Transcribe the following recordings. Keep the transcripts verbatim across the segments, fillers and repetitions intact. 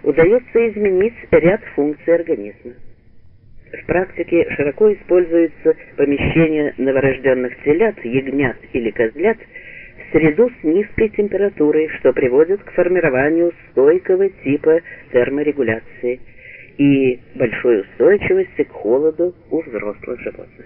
удается изменить ряд функций организма. В практике широко используется помещение новорожденных телят, ягнят или козлят в среду с низкой температурой, что приводит к формированию стойкого типа терморегуляции и большой устойчивости к холоду у взрослых животных.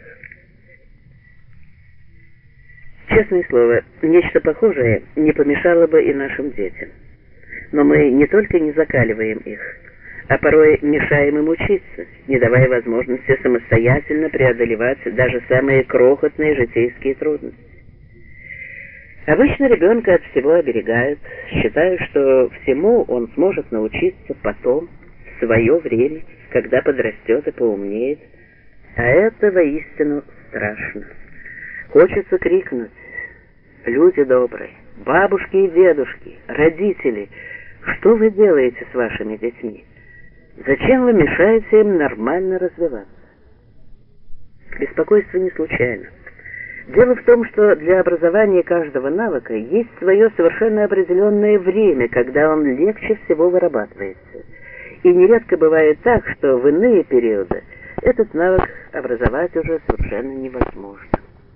Честное слово, нечто похожее не помешало бы и нашим детям. Но мы не только не закаливаем их, а порой мешаем им учиться, не давая возможности самостоятельно преодолевать даже самые крохотные житейские трудности. Обычно ребенка от всего оберегают, считая, что всему он сможет научиться потом, в свое время, когда подрастет и поумнеет, а это воистину страшно. Хочется крикнуть: люди добрые, бабушки и дедушки, родители, что вы делаете с вашими детьми? Зачем вы мешаете им нормально развиваться? Беспокойство не случайно. Дело в том, что для образования каждого навыка есть свое совершенно определенное время, когда он легче всего вырабатывается. И нередко бывает так, что в иные периоды этот навык образовать уже совершенно невозможно.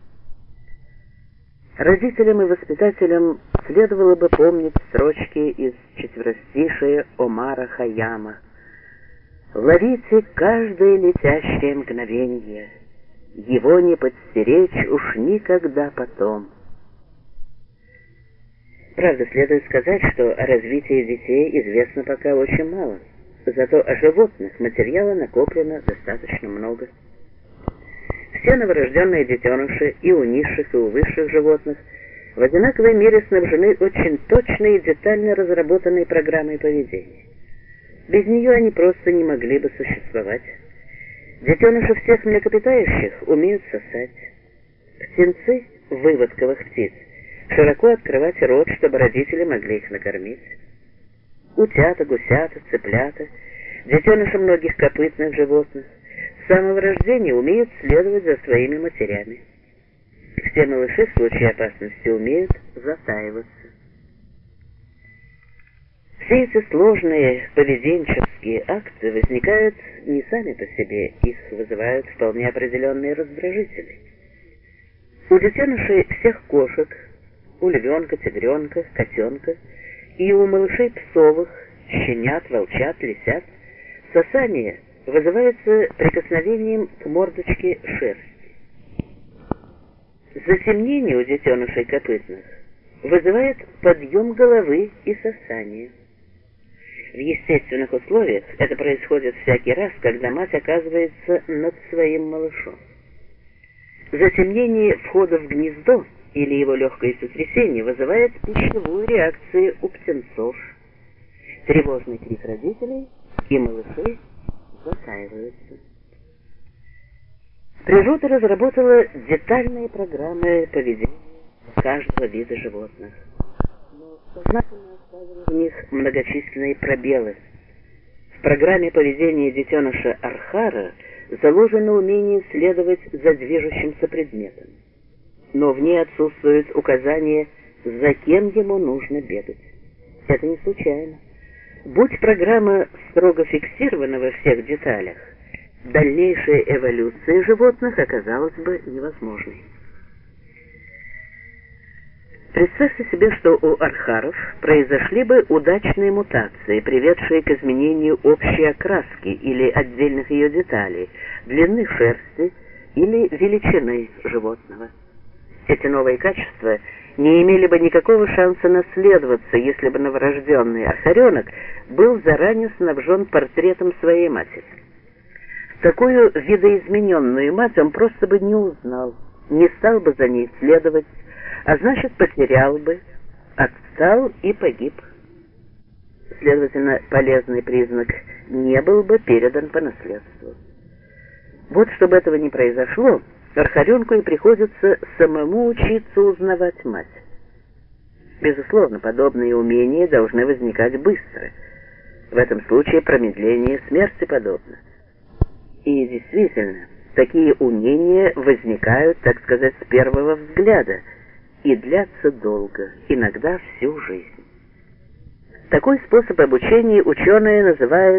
Родителям и воспитателям следовало бы помнить строчки из четверостишия Омара Хайяма: «Ловите каждое летящее мгновенье, его не подстеречь уж никогда потом». Правда, следует сказать, что о развитии детей известно пока очень мало, зато о животных материала накоплено достаточно много. Все новорожденные детеныши и у низших, и у высших животных в одинаковой мере снабжены очень точной и детально разработанной программой поведения. Без нее они просто не могли бы существовать. Детеныши всех млекопитающих умеют сосать. Птенцы, выводковых птиц, широко открывать рот, чтобы родители могли их накормить. Утята, гусята, цыплята, детеныши многих копытных животных с самого рождения умеют следовать за своими матерями. Все малыши в случае опасности умеют затаиваться. Все эти сложные поведенческие акты возникают не сами по себе, их вызывают вполне определенные раздражители. У детенышей всех кошек, у львенка, тигренка, котенка и у малышей псовых, щенят, волчат, лисят сосание вызывается прикосновением к мордочке шерсти. Затемнение у детенышей копытных вызывает подъем головы и сосание. В естественных условиях это происходит всякий раз, когда мать оказывается над своим малышом. Затемнение входа в гнездо или его легкое сотрясение вызывает пищевую реакцию у птенцов, тревожный крик родителей, и малыши затаиваются. Природа разработала детальные программы поведения каждого вида животных, но сознательно оставила в них многочисленные пробелы. В программе поведения детеныша архара заложено умение следовать за движущимся предметом, но в ней отсутствует указание, за кем ему нужно бегать. Это не случайно. Будь программа строго фиксирована во всех деталях, дальнейшая эволюция животных оказалась бы невозможной. Представьте себе, что у архаров произошли бы удачные мутации, приведшие к изменению общей окраски или отдельных ее деталей, длины шерсти или величины животного. Эти новые качества не имели бы никакого шанса наследоваться, если бы новорожденный архаренок был заранее снабжен портретом своей матери. Такую видоизмененную мать он просто бы не узнал, не стал бы за ней следовать, а значит потерял бы, отстал и погиб. Следовательно, полезный признак не был бы передан по наследству. Вот чтобы этого не произошло, архаренку и приходится самому учиться узнавать мать. Безусловно, подобные умения должны возникать быстро. В этом случае промедление смерти подобно. И действительно, такие умения возникают, так сказать, с первого взгляда и длятся долго, иногда всю жизнь. Такой способ обучения ученые называют